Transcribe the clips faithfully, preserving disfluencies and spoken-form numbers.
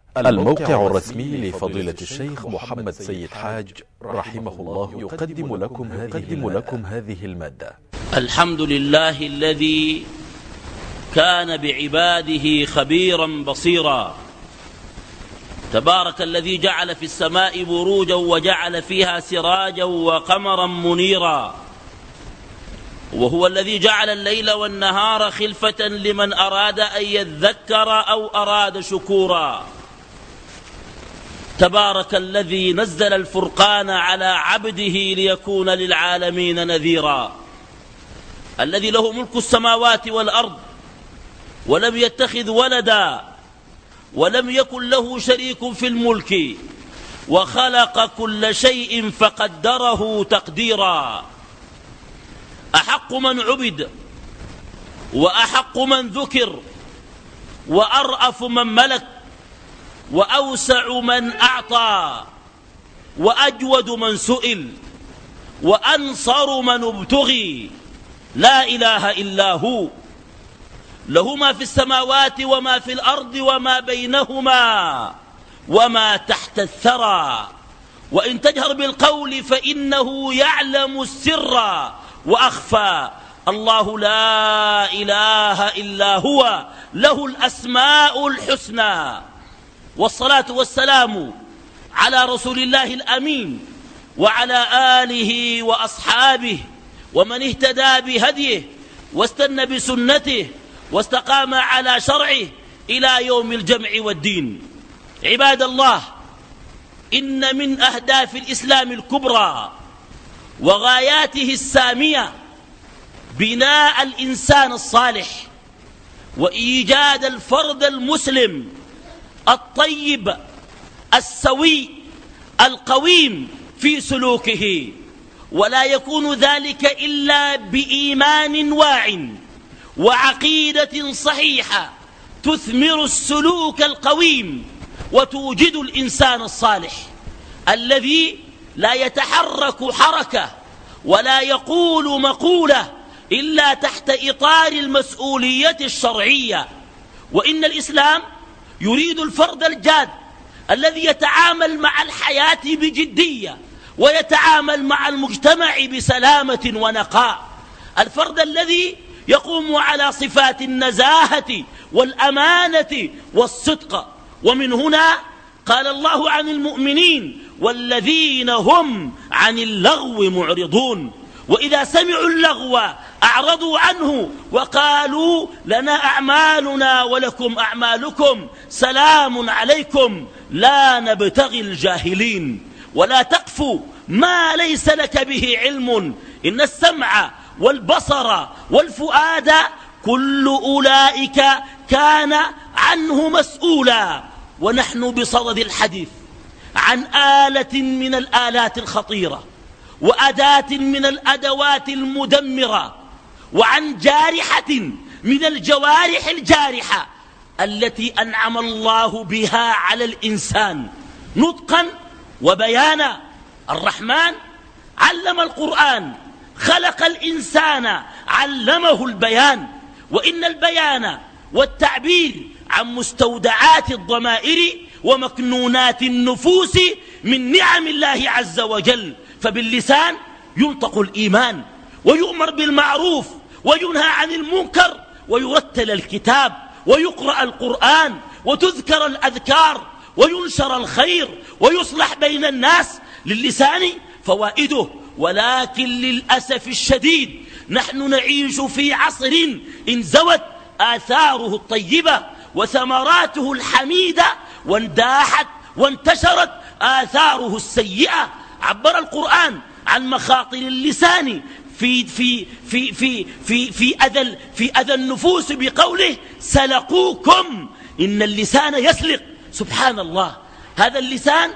الموقع الرسمي لفضيلة الشيخ محمد سيد حاج رحمه الله يقدم لكم هذه, لكم هذه المادة. الحمد لله الذي كان بعباده خبيرا بصيرا، تبارك الذي جعل في السماء بروجا وجعل فيها سراجا وقمرا منيرا، وهو الذي جعل الليل والنهار خلفة لمن أراد أن يذكر أو أراد شكورا. تبارك الذي نزل الفرقان على عبده ليكون للعالمين نذيرا، الذي له ملك السماوات والأرض ولم يتخذ ولدا ولم يكن له شريك في الملك وخلق كل شيء فقدره تقديرا. أحق من عبد وأحق من ذكر وأرأف من ملك وأوسع من أعطى وأجود من سئل وأنصر من ابتغي، لا إله إلا هو، له ما في السماوات وما في الأرض وما بينهما وما تحت الثرى، وإن تجهر بالقول فإنه يعلم السر وأخفى، الله لا إله إلا هو، له الأسماء الحسنى. والصلاة والسلام على رسول الله الأمين وعلى آله وأصحابه ومن اهتدى بهديه واستنى بسنته واستقام على شرعه إلى يوم الجمع والدين. عباد الله، إن من أهداف الإسلام الكبرى وغاياته السامية بناء الإنسان الصالح وإيجاد الفرد المسلم الطيب السوي القويم في سلوكه، ولا يكون ذلك إلا بإيمان واع وعقيدة صحيحة تثمر السلوك القويم وتوجد الإنسان الصالح الذي لا يتحرك حركة ولا يقول مقولة إلا تحت إطار المسؤولية الشرعية. وإن الإسلام يريد الفرد الجاد الذي يتعامل مع الحياة بجدية ويتعامل مع المجتمع بسلامة ونقاء، الفرد الذي يقوم على صفات النزاهة والأمانة والصدق. ومن هنا قال الله عن المؤمنين: والذين هم عن اللغو معرضون، وإذا سمعوا اللغو أعرضوا عنه وقالوا لنا أعمالنا ولكم أعمالكم سلام عليكم لا نبتغي الجاهلين. ولا تقف ما ليس لك به علم، إن السمع والبصر والفؤاد كل أولئك كان عنه مسؤولا. ونحن بصدد الحديث عن آلة من الآلات الخطيرة وأداة من الأدوات المدمرة وعن جارحة من الجوارح الجارحة التي أنعم الله بها على الإنسان نطقا وبيانا. الرحمن علم القرآن، خلق الإنسان علمه البيان، وإن البيان والتعبير عن مستودعات الضمائر ومكنونات النفوس من نعم الله عز وجل. فباللسان ينطق الإيمان ويؤمر بالمعروف وينهى عن المنكر ويرتل الكتاب ويقرأ القرآن وتذكر الأذكار وينشر الخير ويصلح بين الناس. للسان فوائده، ولكن للأسف الشديد نحن نعيش في عصر انزوت آثاره الطيبة وثمراته الحميدة وانداحت وانتشرت آثاره السيئة. عبر القرآن عن مخاطر اللسان في في في في في في أذى في أذى النفوس بقوله: سلقوكم. إن اللسان يسلق. سبحان الله، هذا اللسان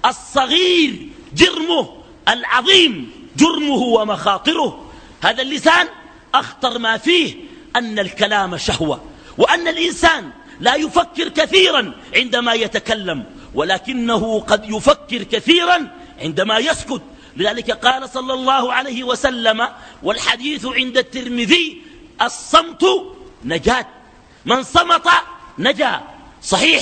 الصغير جرمه، العظيم جرمه ومخاطره. هذا اللسان أخطر ما فيه أن الكلام شهوة، وأن الإنسان لا يفكر كثيرا عندما يتكلم، ولكنه قد يفكر كثيرا عندما يسكت. لذلك قال صلى الله عليه وسلم، والحديث عند الترمذي: الصمت نجاة، من صمت نجا. صحيح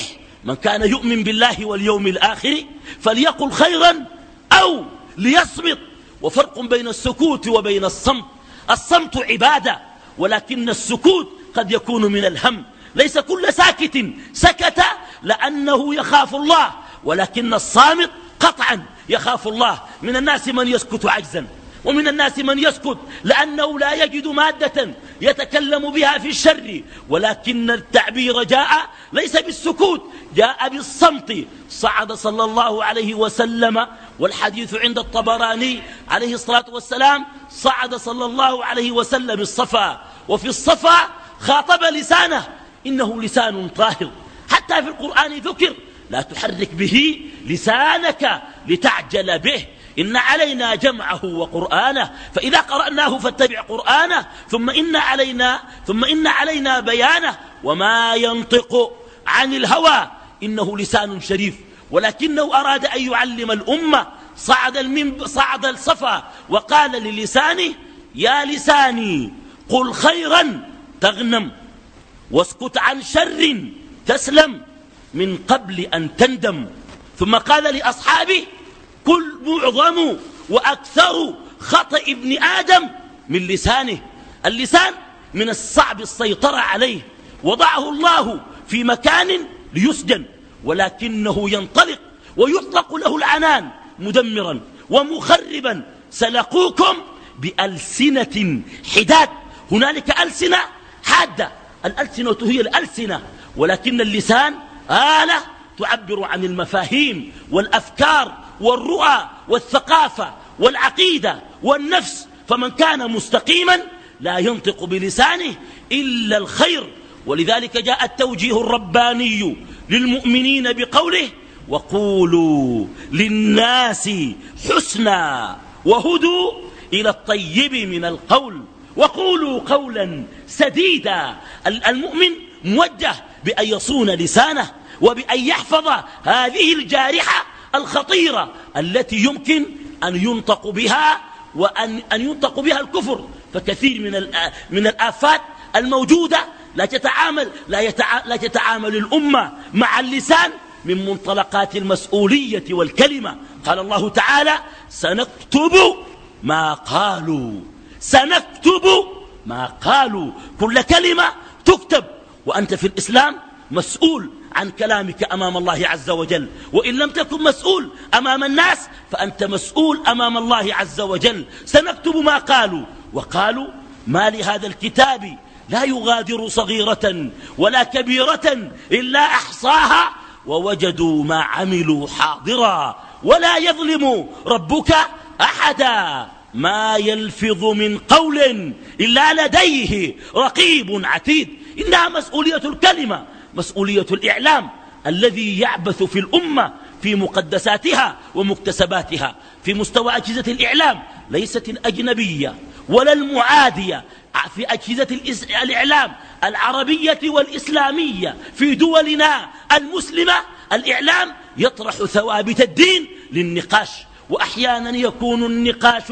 من كان يؤمن بالله واليوم الآخر فليقل خيرا أو ليصمت. وفرق بين السكوت وبين الصمت. الصمت عبادة، ولكن السكوت قد يكون من الهم. ليس كل ساكت سكت لأنه يخاف الله، ولكن الصامت قطعا يخاف الله. من الناس من يسكت عجزا، ومن الناس من يسكت لأنه لا يجد مادة يتكلم بها في الشر، ولكن التعبير جاء ليس بالسكوت، جاء بالصمت. صعد صلى الله عليه وسلم، والحديث عند الطبراني عليه الصلاة والسلام، صعد صلى الله عليه وسلم الصفا، وفي الصفا خاطب لسانه، إنه لسان طاهر. حتى في القرآن ذكر لا تحرك به لسانك لتعجل به، إن علينا جمعه وقرآنه، فإذا قرأناه فاتبع قرآنه، ثم إن علينا ثم إن علينا بيانه. وما ينطق عن الهوى، إنه لسان شريف، ولكنه أراد أن يعلم الأمة. صعد المنب... صعد الصفا وقال للسانه: يا لساني قل خيرا تغنم، واسكت عن شر تسلم، من قبل أن تندم. ثم قال لأصحابه: كل معظم وأكثر خطأ ابن آدم من لسانه. اللسان من الصعب السيطرة عليه، وضعه الله في مكان ليسجن، ولكنه ينطلق ويطلق له العنان مدمرا ومخربا. سلقوكم بألسنة حداد. هنالك ألسنة حادة، الألسنة هي الألسنة، ولكن اللسان آلة تعبر عن المفاهيم والأفكار والرؤى والثقافة والعقيدة والنفس. فمن كان مستقيما لا ينطق بلسانه إلا الخير. ولذلك جاء التوجيه الرباني للمؤمنين بقوله: وقولوا للناس حسنا وهدوا إلى الطيب من القول وقولوا قولا سديدا. المؤمن موجه بأن يصون لسانه، وبأن يحفظ هذه الجارحة الخطيرة التي يمكن أن ينطق بها وأن أن ينطق بها الكفر. فكثير من من الآفات الموجودة لا تتعامل لا, يتع... لا تتعامل الأمة مع اللسان من منطلقات المسؤولية والكلمة. قال الله تعالى: سنكتب ما قالوا. سنكتب ما قالوا. كل كلمة تكتب، وأنت في الإسلام مسؤول عن كلامك أمام الله عز وجل. وإن لم تكن مسؤول أمام الناس فأنت مسؤول أمام الله عز وجل. سنكتب ما قالوا. وقالوا: ما لهذا الكتاب لا يغادر صغيرة ولا كبيرة إلا أحصاها ووجدوا ما عملوا حاضرا ولا يظلم ربك أحدا. ما يلفظ من قول إلا لديه رقيب عتيد. إنها مسؤولية الكلمة، مسؤولية الإعلام الذي يعبث في الأمة في مقدساتها ومكتسباتها. في مستوى أجهزة الإعلام ليست الأجنبية ولا المعادية، في أجهزة الإعلام العربية والإسلامية في دولنا المسلمة الإعلام يطرح ثوابت الدين للنقاش، وأحيانا يكون النقاش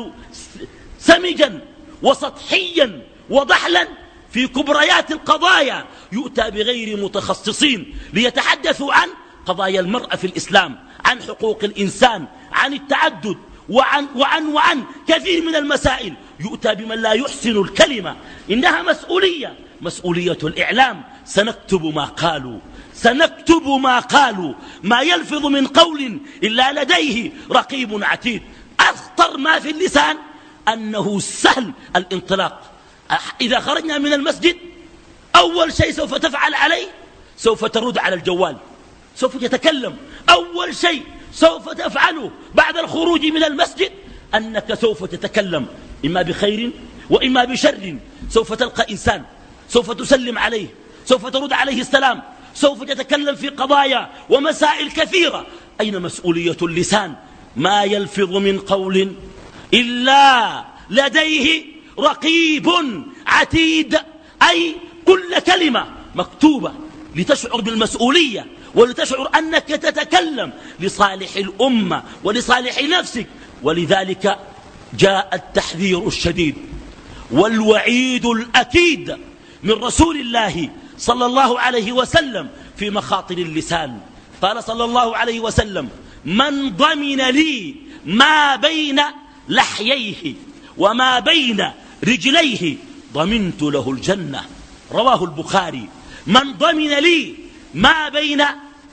سمجا وسطحيا وضحلا في كبريات القضايا، يؤتى بغير متخصصين ليتحدثوا عن قضايا المرأة في الإسلام، عن حقوق الإنسان، عن التعدد، وعن, وعن, وعن كثير من المسائل. يؤتى بمن لا يحسن الكلمة. إنها مسؤولية، مسؤولية الإعلام. سنكتب ما قالوا. سنكتب ما قالوا. ما يلفظ من قول إلا لديه رقيب عتيد. أخطر ما في اللسان أنه سهل الانطلاق. إذا خرجنا من المسجد أول شيء سوف تفعل عليه سوف ترد على الجوال، سوف تتكلم. أول شيء سوف تفعله بعد الخروج من المسجد أنك سوف تتكلم، إما بخير وإما بشر. سوف تلقى إنسان، سوف تسلم عليه، سوف ترد عليه السلام، سوف تتكلم في قضايا ومسائل كثيرة. أين مسؤولية اللسان؟ ما يلفظ من قول إلا لديه رقيب عتيد، أي كل كلمة مكتوبة لتشعر بالمسؤولية ولتشعر أنك تتكلم لصالح الأمة ولصالح نفسك. ولذلك جاء التحذير الشديد والوعيد الأكيد من رسول الله صلى الله عليه وسلم في مخاطر اللسان. قال صلى الله عليه وسلم: من ضمن لي ما بين لحييه وما بين رجليه ضمنت له الجنة. رواه البخاري. من ضمن لي ما بين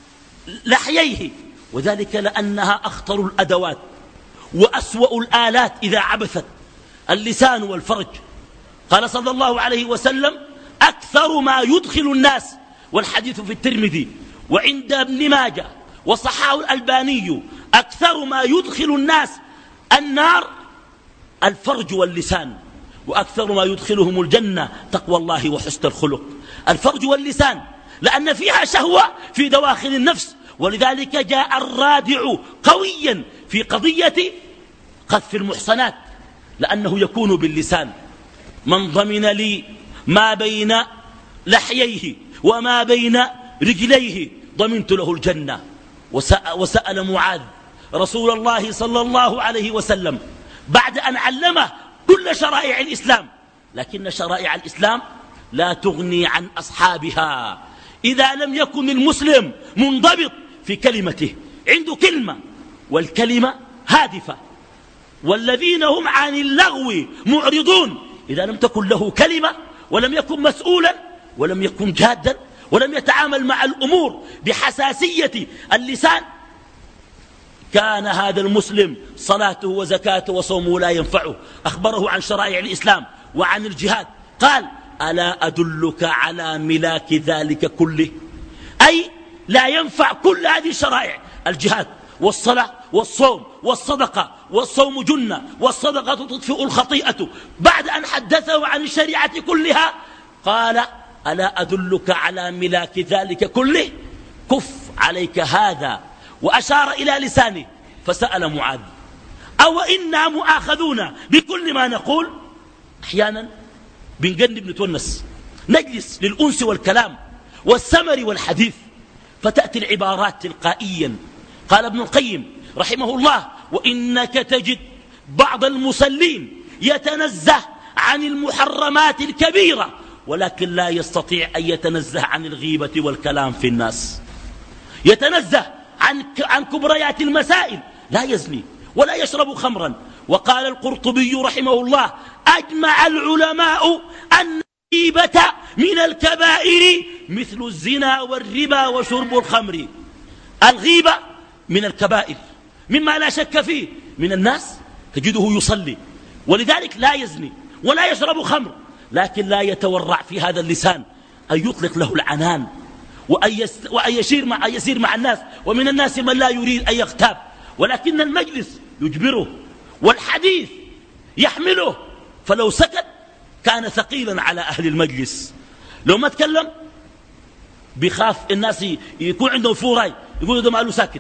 لحييه، وذلك لأنها أخطر الأدوات وأسوأ الآلات إذا عبثت، اللسان والفرج. قال صلى الله عليه وسلم: أكثر ما يدخل الناس، والحديث في الترمذي وعند ابن ماجه وصححه الألباني، أكثر ما يدخل الناس النار الفرج واللسان، وأكثر ما يدخلهم الجنة تقوى الله وحسن الخلق. الفرج واللسان لأن فيها شهوة في دواخل النفس، ولذلك جاء الرادع قويا في قضية قذف المحصنات، لأنه يكون باللسان. من ضمن لي ما بين لحييه وما بين رجليه ضمنت له الجنة. وسأل معاذ رسول الله صلى الله عليه وسلم بعد أن علمه كل شرائع الإسلام، لكن شرائع الإسلام لا تغني عن أصحابها إذا لم يكن المسلم منضبط في كلمته، عنده كلمة والكلمة هادفة. والذين هم عن اللغو معرضون، إذا لم تكن له كلمة ولم يكن مسؤولا ولم يكن جادا ولم يتعامل مع الأمور بحساسية اللسان، كان هذا المسلم صلاته وزكاته وصومه لا ينفعه. أخبره عن شرائع الإسلام وعن الجهاد، قال: ألا أدلك على ملاك ذلك كله؟ أي لا ينفع كل هذه الشرائع، الجهاد والصلاة والصوم والصدقة، والصوم جنة والصدقة تطفئ الخطيئة. بعد أن حدثه عن الشريعة كلها قال: ألا أدلك على ملاك ذلك كله؟ كف عليك هذا، وأشار إلى لسانه. فسأل معاذ: أو إنا مؤاخذون بكل ما نقول؟ أحيانا بنجنب نتونس، نجلس للأنس والكلام والسمر والحديث، فتأتي العبارات تلقائيا. قال ابن القيم رحمه الله: وإنك تجد بعض المصلين يتنزه عن المحرمات الكبيرة، ولكن لا يستطيع أن يتنزه عن الغيبة والكلام في الناس. يتنزه عن عن كبريات المسائل، لا يزني ولا يشرب خمرا. وقال القرطبي رحمه الله: أجمع العلماء أن الغيبة من الكبائر مثل الزنا والربا وشرب الخمر. الغيبة من الكبائر مما لا شك فيه. من الناس تجده يصلي ولذلك لا يزني ولا يشرب خمر، لكن لا يتورع في هذا اللسان أن يطلق له العنان وأن يسير مع, يسير مع الناس. ومن الناس من لا يريد أن يغتاب، ولكن المجلس يجبره والحديث يحمله، فلو سكت كان ثقيلا على أهل المجلس. لو ما تكلم بيخاف الناس يكون عندهم فوراي، يقولوا ده ماله ساكت.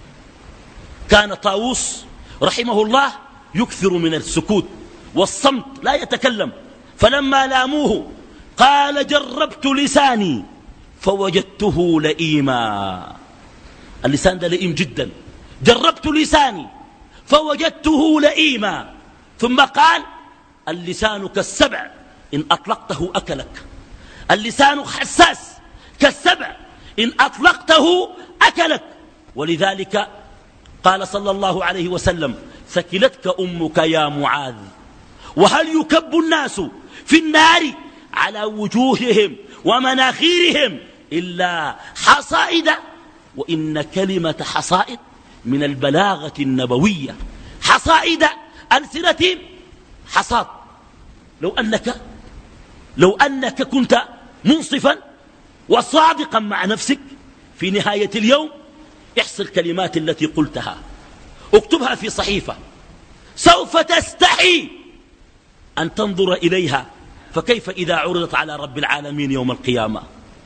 كان طاووس رحمه الله يكثر من السكوت والصمت، لا يتكلم. فلما لاموه قال: جربت لساني فوجدته لئيما. اللسان ده لئيم جدا. جربت لساني فوجدته لئيما. ثم قال: اللسان كالسبع إن أطلقته أكلك. اللسان حساس كالسبع إن أطلقته أكلك. ولذلك قال صلى الله عليه وسلم: ثكلتك أمك يا معاذ. وهل يكب الناس في النار على وجوههم ومناخيرهم إلا حصائد؟ وإن كلمة حصائد من البلاغة النبوية. حصائد ألسنتهم حصاد. لو أنك لو أنك كنت منصفا وصادقا مع نفسك في نهاية اليوم، احصي الكلمات التي قلتها، اكتبها في صحيفة، سوف تستحي أن تنظر إليها، فكيف إذا عرضت على رب العالمين يوم القيامة؟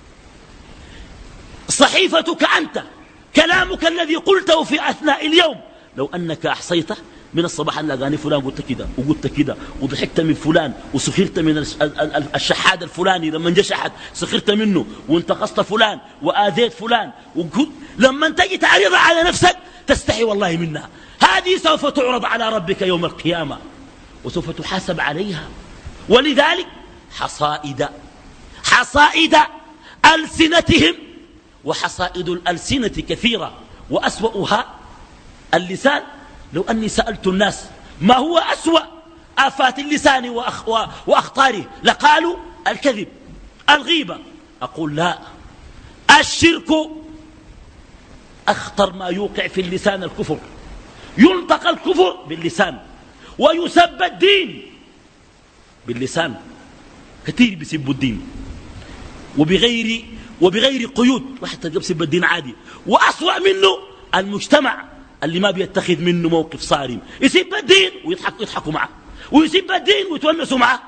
صحيفتك أنت، كلامك الذي قلته في أثناء اليوم، لو أنك أحصيته من الصباح أن لقاني فلان قلت كده وقلت كده وضحكت من فلان وسخرت من الشحاد الفلاني لما جشحت سخرت منه وانتقصت فلان وآذيت فلان، لما تجي تعرض على نفسك تستحي والله منها. هذه سوف تعرض على ربك يوم القيامة وسوف تحاسب عليها. ولذلك حصائد حصائد ألسنتهم وحصائد الألسنة كثيرة وأسوأها اللسان. لو أني سألت الناس ما هو أسوأ آفات اللسان وأخ وأخطاره لقالوا الكذب، الغيبة. أقول لا، الشرك أخطر ما يوقع في اللسان الكفر. ينطق الكفر باللسان ويسب الدين باللسان. كثير بيسبوا الدين وبغير وبغير قيود، واحد تلقى بيسب الدين عادي. وأسوأ منه المجتمع اللي ما بيتخذ منه موقف صارم، يسب الدين ويضحك يضحكوا معه، ويسب الدين ويتونسوا معه.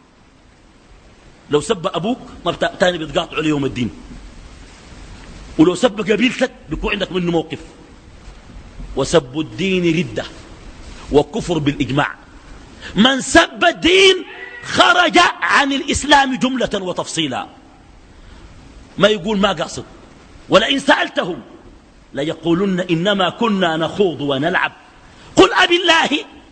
لو سب أبوك ما تاني بيتقاطعوا ليوم الدين، ولو سب قبيلتك بيكون عندك منه موقف. وسب الدين ردة وكفر بالإجماع. من سب الدين خرج عن الإسلام جملة وتفصيلا. ما يقول ما قاصد، ولئن سألتهم ليقولن إنما كنا نخوض ونلعب. قل أب الله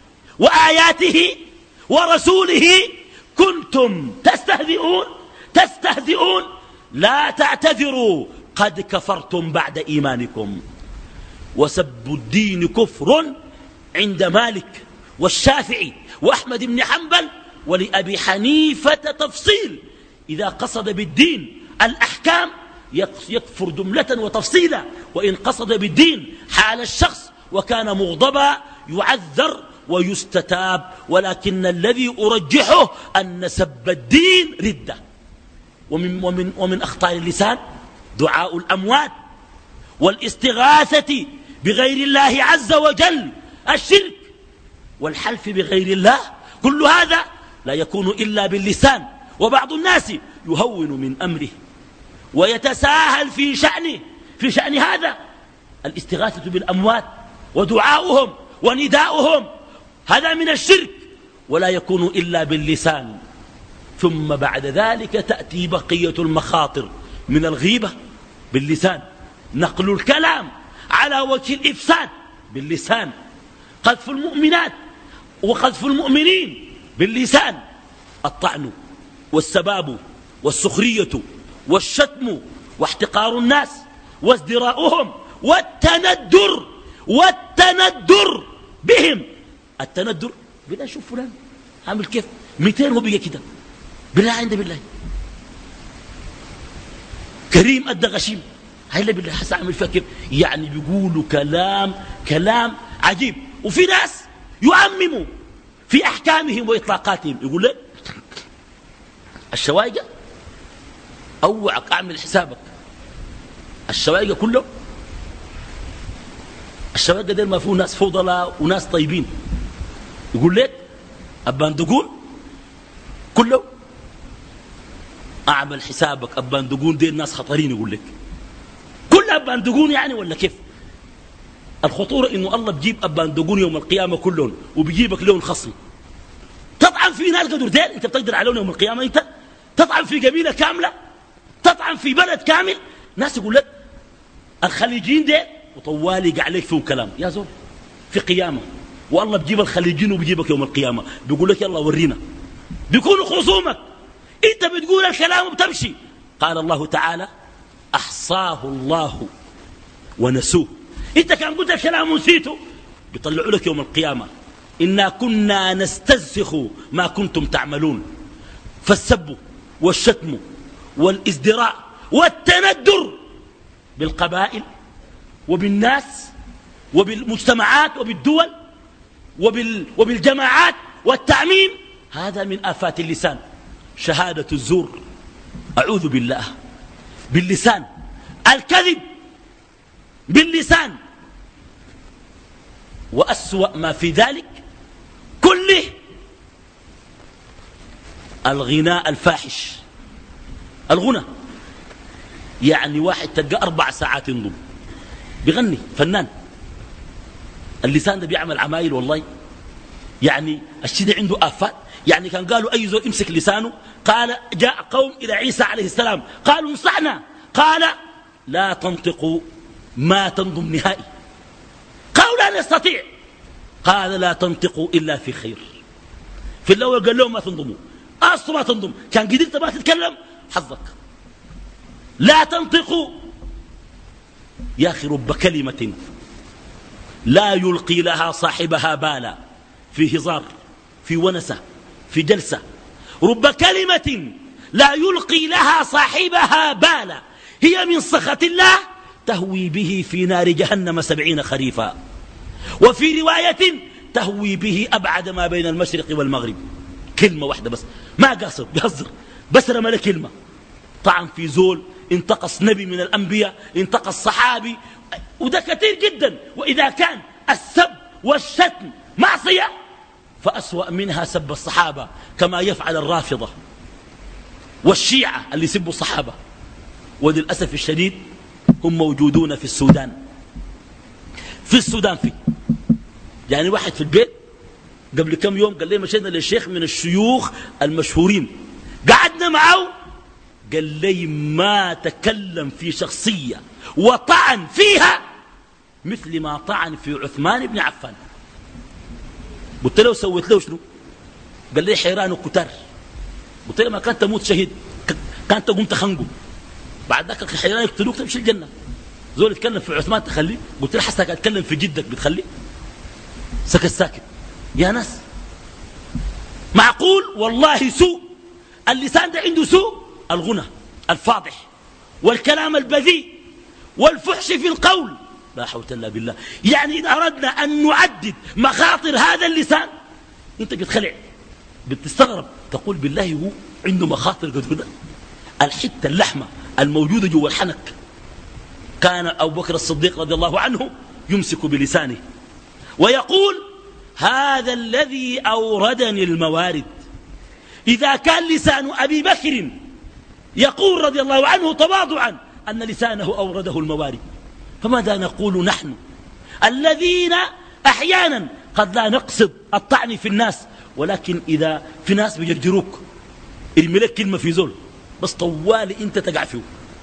وآياته ورسوله كنتم تستهزئون تستهزئون لا تعتذروا قد كفرتم بعد إيمانكم. وسب الدين كفر عند مالك والشافعي وأحمد بن حنبل ولأبي حنيفة تفصيل. إذا قصد بالدين الأحكام يكفر جملة وتفصيلا، وإن قصد بالدين حال الشخص وكان مغضبا يعذر ويستتاب. ولكن الذي أرجحه أن سب الدين ردة. ومن, ومن, ومن أخطار اللسان دعاء الأموات والاستغاثة بغير الله عز وجل، الشرك والحلف بغير الله. كل هذا لا يكون إلا باللسان. وبعض الناس يهون من أمره ويتساهل في شأنه في شأن هذا. الاستغاثة بالأموات ودعاؤهم ونداؤهم هذا من الشرك، ولا يكون إلا باللسان. ثم بعد ذلك تأتي بقية المخاطر من الغيبة باللسان، نقل الكلام على وجه الإفساد باللسان، قذف المؤمنات وقذف المؤمنين باللسان، الطعن والسباب والسخرية والشتم واحتقار الناس وازدراؤهم والتندر والتندر بهم. التندر بالله، شوف فلان عامل كيف مئتين هو بيجي كده، بالله عند بالله كريم أدى غشيم، هلا بالله حسا عامل فيها كيف. يعني بيقولوا كلام كلام عجيب. وفي ناس يعمموا في أحكامهم وإطلاقاتهم، يقول لك الشوايقة أوعك أعمل حسابك، الشوايقة كله الشوايقة دير ما فيه ناس فضلاء وناس طيبين. يقول لك البندقون كله أعمل حسابك، البندقون دير ناس خطرين. يقول لك كل البندقون يعني ولا كيف؟ الخطورة إنه الله بجيب البندقون يوم القيامة كلهم وبيجيبك لون خصم. تطعن في ناس قدر دير أنت بتقدر عليهم يوم القيامة، أنت تطعن في قبيلة كاملة، تطعن في بلد كامل. ناس يقول لك الخليجيين دير وطوالي قاع عليك فيهم كلام يا زول في قيامة، والله بجيب الخليجيين وبيجيبك يوم القيامة بيقول لك يلا ورينا، بيكونوا خصومك. انت بتقول الكلام وبتمشي. قال الله تعالى أحصاه الله ونسوه. انت كان قلت الكلام ونسيته بيطلعوا لك يوم القيامة إنا كنا نستنسخ ما كنتم تعملون. فالسب والشتم والازدراء والتندر بالقبائل وبالناس وبالمجتمعات وبالدول وبال وبالجماعات والتعميم هذا من آفات اللسان. شهادة الزور أعوذ بالله باللسان، الكذب باللسان، وأسوأ ما في ذلك كله الغناء الفاحش. الغنى يعني واحد تلقى أربع ساعات ينضم بيغني فنان، اللسان ده بيعمل عمايل والله. يعني الشيء ده عنده آفات. يعني كان قالوا أي زول امسك لسانه. قال جاء قوم إلى عيسى عليه السلام قالوا انصحنا، قال لا تنطقوا ما تنضم نهائي. قالوا لا نستطيع، قال لا تنطقوا إلا في خير. في الأول قال لهم ما تنضموا، أصلا ما تنضم. كان قدرت ما تتكلم حظك. لا تنطقوا يا أخي رب كلمة لا يلقي لها صاحبها بالا، في هزار، في ونسة، في جلسة. رب كلمة لا يلقي لها صاحبها بالا هي من سخط الله تهوي به في نار جهنم سبعين خريفا. وفي رواية تهوي به أبعد ما بين المشرق والمغرب. كلمة واحدة بس، ما قاصر بيهزر، بس رمى له كلمة طعن في زول، انتقص نبي من الأنبياء، انتقص صحابي، وده كثير جدا. وإذا كان السب والشتم معصية فأسوأ منها سب الصحابة، كما يفعل الرافضة والشيعة اللي يسبوا الصحابة. وللأسف الشديد هم موجودون في السودان. في السودان في يعني واحد في البيت قبل كم يوم قال لي مشينا للشيخ من الشيوخ المشهورين، قعدنا معه، قال لي ما تكلم في شخصية وطعن فيها مثل ما طعن في عثمان بن عفان. قلت له سويت له شنو؟ قال لي حيران وكتار. قلت له ما كانت تموت شهيد، كانت تقوم تخنقه، بعد ذاك الحيران يقتلوك تمشي الجنة. زول يتكلم في عثمان تخليه؟ قلت له حسك اتكلم في جدك بتخليه؟ سكت ساكت. يا ناس معقول؟ والله سوء اللسان ده عنده سوء. الغنى الفاضح والكلام البذيء والفحش في القول، لا حول الا بالله. يعني إذا أردنا أن نعدد مخاطر هذا اللسان أنت بتخلع، بتستغرب، تقول بالله هو عنده مخاطر قد كده. الحتة اللحمة الموجودة جوا الحنك، كان أبو بكر الصديق رضي الله عنه يمسك بلسانه ويقول هذا الذي أوردني الموارد. إذا كان لسان أبي بكر يقول رضي الله عنه تواضعا أن لسانه أورده الموارد، فماذا نقول نحن الذين أحيانا قد لا نقصد الطعن في الناس، ولكن إذا في ناس بيجرجروك ارمي لك كلمة في زول بس طوالي أنت تقع فيه.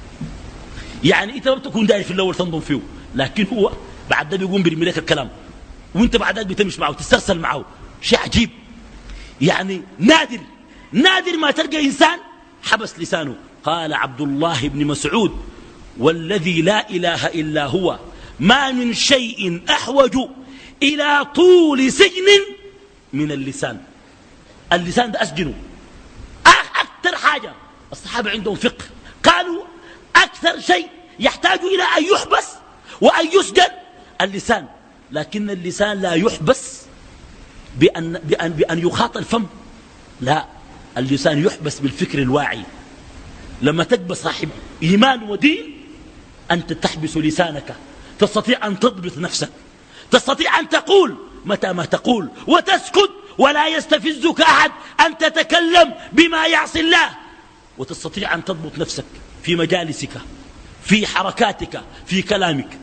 يعني أنت ما بتكون داير في الأول تنظم فيه، لكن هو بعد ده بيقوم بيرمي لك الكلام وانت بعد ذلك بتمشي معه وتسترسل معه. شيء عجيب. يعني نادر نادر ما تلقى إنسان حبس لسانه. قال عبد الله بن مسعود والذي لا إله إلا هو ما من شيء أحوج إلى طول سجن من اللسان. اللسان ده أسجنه أكثر حاجة. الصحابة عندهم فقه، قالوا أكثر شيء يحتاج إلى أن يحبس وأن يسجن اللسان، لكن اللسان لا يحبس بأن, بأن, بأن يخاط الفم، لا، اللسان يحبس بالفكر الواعي. لما تكبس صاحب إيمان ودين أنت تحبس لسانك، تستطيع أن تضبط نفسك، تستطيع أن تقول متى ما تقول وتسكت ولا يستفزك أحد أن تتكلم بما يعصي الله، وتستطيع أن تضبط نفسك في مجالسك، في حركاتك، في كلامك.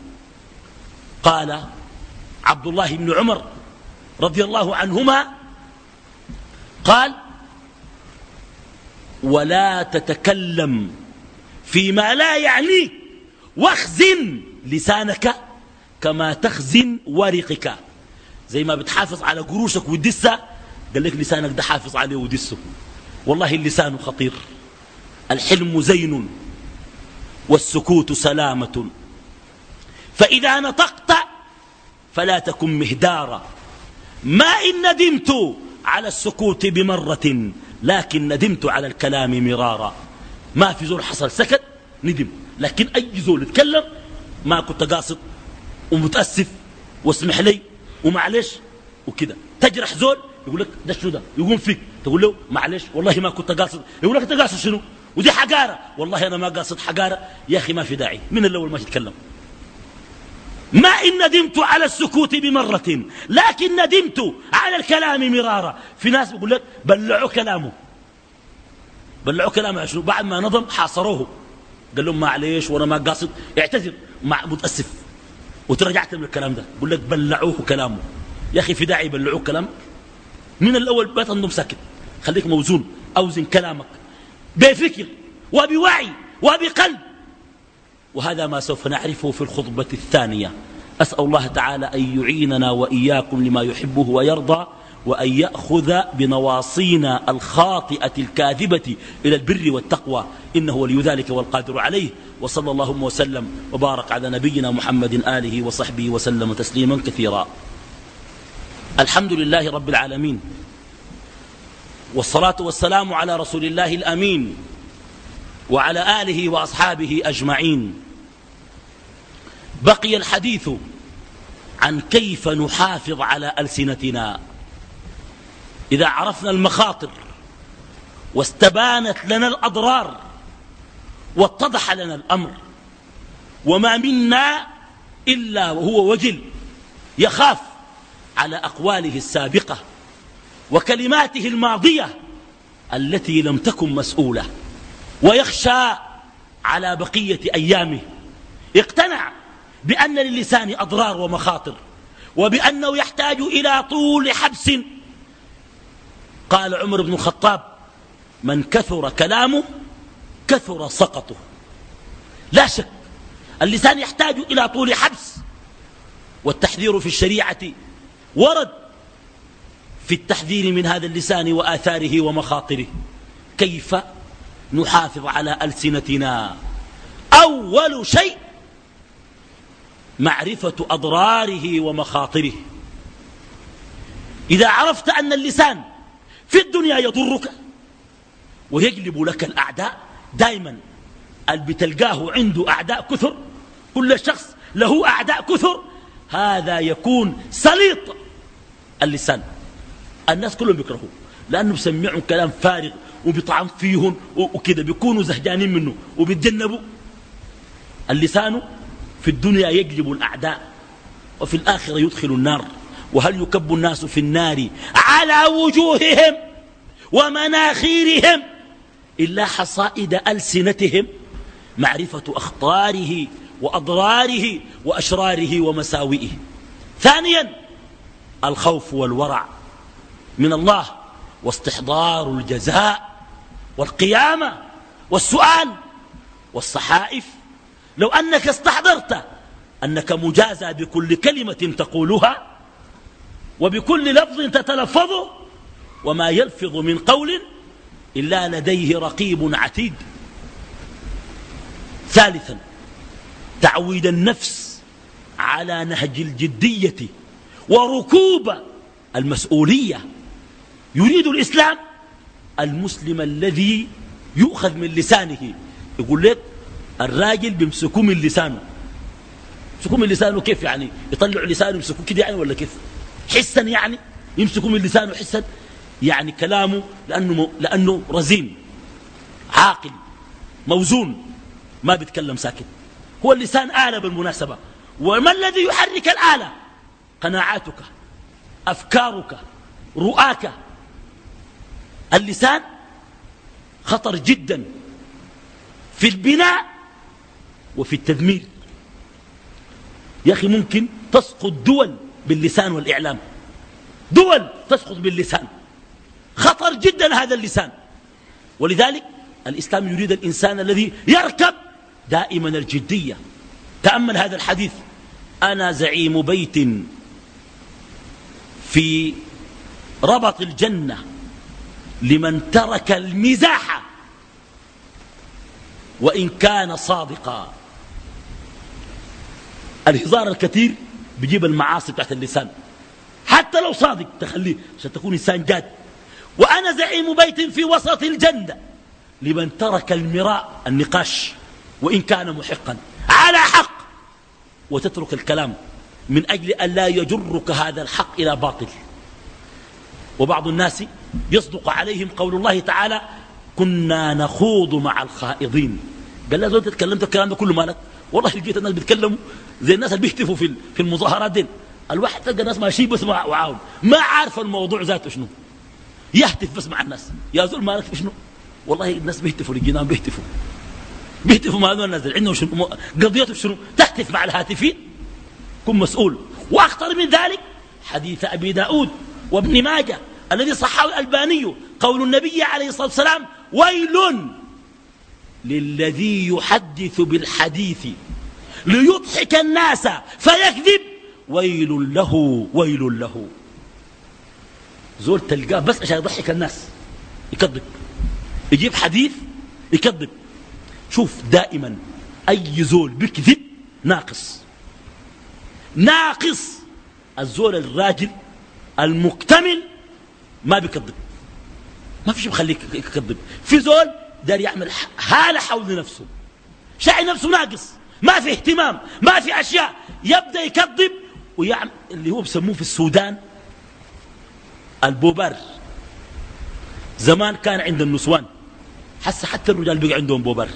قال عبد الله بن عمر رضي الله عنهما قال ولا تتكلم فيما لا يعنيك واخزن لسانك كما تخزن ورقك. زي ما بتحافظ على قروشك ودسة، قال لك لسانك ده حافظ عليه ودسه. والله اللسان خطير. الحلم زين والسكوت سلامة، فإذا نطقت فلا تكن مهدارا. ما إن ندمت على السكوت بمرة لكن ندمت على الكلام مرارا. ما في زول حصل سكت ندم، لكن أي زول يتكلم ما كنت قاصد ومتأسف واسمح لي ومعلش وكده. تجرح زول يقول لك ده شنو ده، يقوم فيك تقول له معلش والله ما كنت قاصد، يقول لك انت قاصد شنو ودي حقارة، والله أنا ما قاصد حقارة. يا أخي ما في داعي من الأول ما تتكلم. ما إن ندمت على السكوت بمرة لكن ندمت على الكلام مرارا. في ناس بيقول لك بلعوا كلامه، بلعوا كلامه عشان بعد ما نظم حاصروه قال لهم معليش وانا ما قاصد، اعتذر مع متأسف وترجعت من الكلام ده. بقول لك بلعوه كلامه. يا أخي في داعي يبلعوه كلامك من الأول؟ ما تنظم ساكت، خليك موزون، أوزن كلامك بفكر وبوعي وبقلب. وهذا ما سوف نعرفه في الخطبة الثانية. أسأل الله تعالى أن يعيننا وإياكم لما يحبه ويرضى، وأن يأخذ بنواصينا الخاطئة الكاذبة إلى البر والتقوى، إنه ولي ذلك والقادر عليه. وصلى اللهم وسلم وبارك على نبينا محمد آله وصحبه وسلم تسليما كثيرا. الحمد لله رب العالمين، والصلاة والسلام على رسول الله الأمين وعلى آله وأصحابه أجمعين. بقي الحديث عن كيف نحافظ على ألسنتنا إذا عرفنا المخاطر واستبانت لنا الأضرار واتضح لنا الأمر، وما منا إلا وهو وجل يخاف على أقواله السابقة وكلماته الماضية التي لم تكن مسؤولة، ويخشى على بقية أيامه. اقتنع بأن للسان أضرار ومخاطر، وبأنه يحتاج إلى طول حبس. قال عمر بن الخطاب: من كثر كلامه كثر سقطه. لا شك اللسان يحتاج إلى طول حبس، والتحذير في الشريعة ورد في التحذير من هذا اللسان وآثاره ومخاطره. كيف نحافظ على ألسنتنا؟ أول شيء معرفة أضراره ومخاطره. إذا عرفت أن اللسان في الدنيا يضرك ويجلب لك الأعداء، دائما اللي بتلقاه عنده أعداء كثر، كل شخص له أعداء كثر، هذا يكون سليط اللسان. الناس كلهم بيكرهوه لأنه بسمعهم كلام فارغ وبيطعن فيهم وكذا، بيكونوا زهجانين منه وبيتجنبوا. اللسان في الدنيا يجلب الأعداء، وفي الآخرة يدخل النار. وهل يكب الناس في النار على وجوههم ومناخيرهم إلا حصائد ألسنتهم؟ معرفة أخطاره وأضراره وأشراره ومساوئه. ثانيا الخوف والورع من الله، واستحضار الجزاء والقيامة والسؤال والصحائف. لو أنك استحضرت أنك مجازى بكل كلمة تقولها وبكل لفظ تتلفظه، وما يلفظ من قول إلا لديه رقيب عتيد. ثالثا تعويد النفس على نهج الجدية وركوب المسؤولية. يريد الإسلام المسلم الذي يؤخذ من لسانه. يقول لك الراجل بيمسكوه من لسانه. يمسكوه من لسانه كيف يعني؟ يطلعوا لسانه يمسكوه كده يعني ولا كيف؟ حسا يعني؟ يمسكوه من لسانه حسا يعني كلامه لأنه, لأنه رزين عاقل موزون، ما بيتكلم ساكت. هو اللسان آلة بالمناسبة، وما الذي يحرك الآلة؟ قناعاتك، أفكارك، رؤاك. اللسان خطر جدا في البناء وفي التدمير. يا أخي ممكن تسقط دول باللسان والإعلام، دول تسقط باللسان. خطر جدا هذا اللسان. ولذلك الإسلام يريد الإنسان الذي يركب دائما الجدية. تأمل هذا الحديث: أنا زعيم بيت في ربط الجنة لمن ترك المزاح وإن كان صادقا. الهزار الكثير بيجيب المعاصي بتاعت اللسان، حتى لو صادق تخليه عشان تكون إنسان جاد. وأنا زعيم بيت في وسط الجنة لمن ترك المراء النقاش وإن كان محقا، على حق، وتترك الكلام من أجل أن لا يجرك هذا الحق إلى باطل. وبعض الناس يصدق عليهم قول الله تعالى: كنا نخوض مع الخائضين. قال لا زول تتكلمت الكلام ده كله مالك؟ والله لقيت الناس بيتكلموا زي الناس اللي بيهتفوا في في المظاهرات دي. الواحد تلقى الناس ماشيين بس مع وعاون، ما عارف الموضوع ذاته شنو، يهتف بس مع الناس. يا زول مالك في شنو؟ والله الناس بيهتفوا للجنان، بيهتفوا بيهتفوا مع هذول الناس عندهم شنو قضيته شنو؟ تهتف مع الهاتفين، كن مسؤول. واخطر من ذلك حديث أبي داود وابن ماجه الذي صححه الألباني، قول النبي عليه الصلاة والسلام: ويل للذي يحدث بالحديث ليضحك الناس فيكذب، ويل له ويل له. زول تلقاه بس عشان يضحك الناس يكذب، يجيب حديث يكذب. شوف دائما أي زول بكذب ناقص ناقص. الزول الراجل المكتمل ما بيكذب، ما في شيء بخليك يكذب. في زول دار يعمل حالة حول نفسه، شاعر نفسه ناقص، ما في اهتمام، ما في أشياء، يبدأ يكذب ويعمل اللي هو بسموه في السودان البوبار. زمان كان عند النسوان، حتى حتى الرجال بقى عندهم بوبار.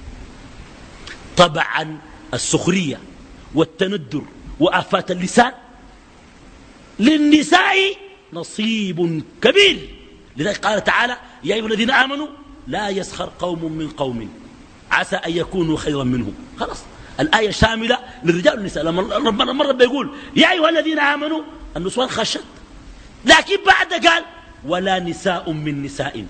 طبعا السخرية والتندر وآفات اللسان للنساء نصيب كبير. لذلك قال تعالى يا أيها الذين آمنوا لا يسخر قوم من قوم عسى أن يكونوا خيرا منهم. خلاص الآية شاملة للرجال والنساء. لما ربنا مرة بيقول يا أيها الذين آمنوا النسوان خشت، لكن بعد قال ولا نساء من نساء.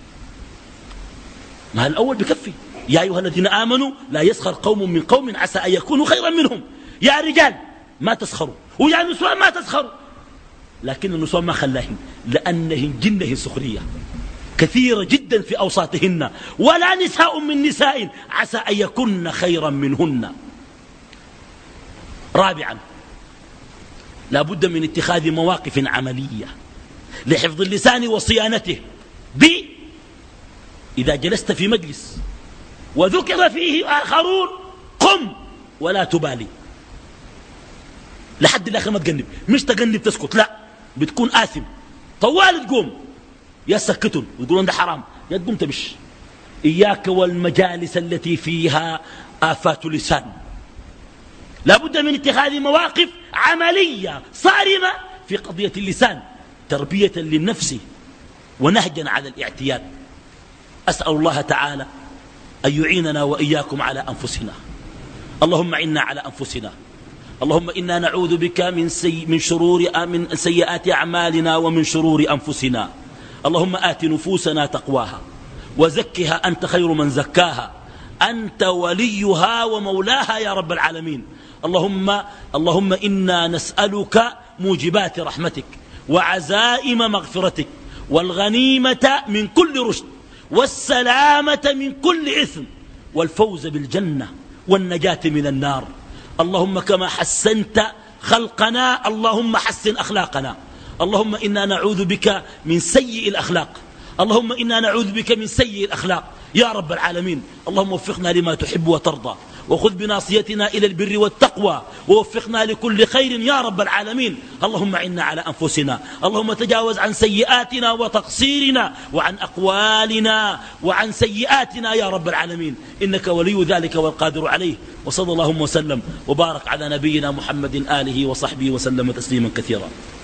ما الأول بكفي يا أيها الذين آمنوا لا يسخر قوم من قوم عسى أن يكونوا خيرا منهم. يا رجال ما تسخروا ويا نسوان ما تسخروا، لكن النسوان ما خلاهن لأنهن جنهن سخرية كثيرة جدا في أوساطهن. ولا نساء من نساء عسى أن يكون خيرا منهن. رابعا لا بد من اتخاذ مواقف عملية لحفظ اللسان وصيانته. ب إذا جلست في مجلس وذكر فيه آخرون قم ولا تبالي لحد الآخر، ما تقنب، مش تقنب تسكت، لا بتكون آثم. طوال تقوم يا سكتون وتقولون ده حرام، يا تقوم تمش. إياك والمجالس التي فيها آفات لسان. لا بد من اتخاذ مواقف عملية صارمة في قضية اللسان، تربية للنفس ونهجا على الاعتياد. أسأل الله تعالى أن يعيننا وإياكم على أنفسنا. اللهم عنا على أنفسنا. اللهم إنا نعوذ بك من, سي من شرور من سيئات أعمالنا ومن شرور أنفسنا. اللهم آت نفوسنا تقواها وزكها أنت خير من زكاها، أنت وليها ومولاها يا رب العالمين. اللهم, اللهم إنا نسألك موجبات رحمتك وعزائم مغفرتك والغنيمة من كل رشد والسلامة من كل إثم والفوز بالجنة والنجاة من النار. اللهم كما حسنت خلقنا اللهم حسن أخلاقنا. اللهم إنا نعوذ بك من سيء الأخلاق. اللهم إنا نعوذ بك من سيء الأخلاق يا رب العالمين. اللهم وفقنا لما تحب وترضى، وخذ بناصيتنا إلى البر والتقوى، ووفقنا لكل خير يا رب العالمين. اللهم عنا على أنفسنا. اللهم تجاوز عن سيئاتنا وتقصيرنا وعن أقوالنا وعن سيئاتنا يا رب العالمين، إنك ولي ذلك والقادر عليه. وصلى اللهم وسلم وبارك على نبينا محمد آله وصحبه وسلم تسليما كثيرا.